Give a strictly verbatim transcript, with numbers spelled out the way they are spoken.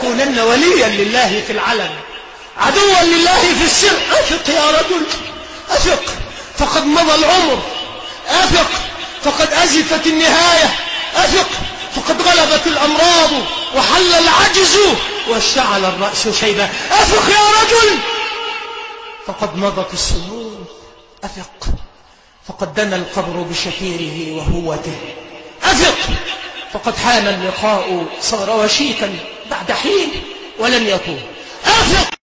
تكونن وليا لله في العلن عدوا لله في السر. أفق يا رجل أفق، فقد مضى العمر. أفق، فقد أزفت النهاية. أفق، فقد غلبت الأمراض وحل العجز واشتعل الرأس شيبا. أفق يا رجل، فقد مضت السنون. أفق، فقد دنا القبر بشفيره وهوته. أفق، فقد حان اللقاء، صار وشيكا بعد حين ولن يطول. أفق.